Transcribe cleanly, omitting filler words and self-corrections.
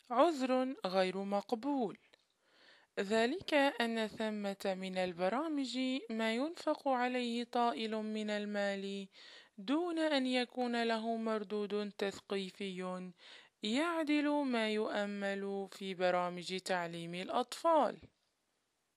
عذر غير مقبول. ذلك أن ثمة من البرامج ما ينفق عليه طائل من المال دون أن يكون له مردود تثقيفي يعدل ما يؤمل في برامج تعليم الأطفال.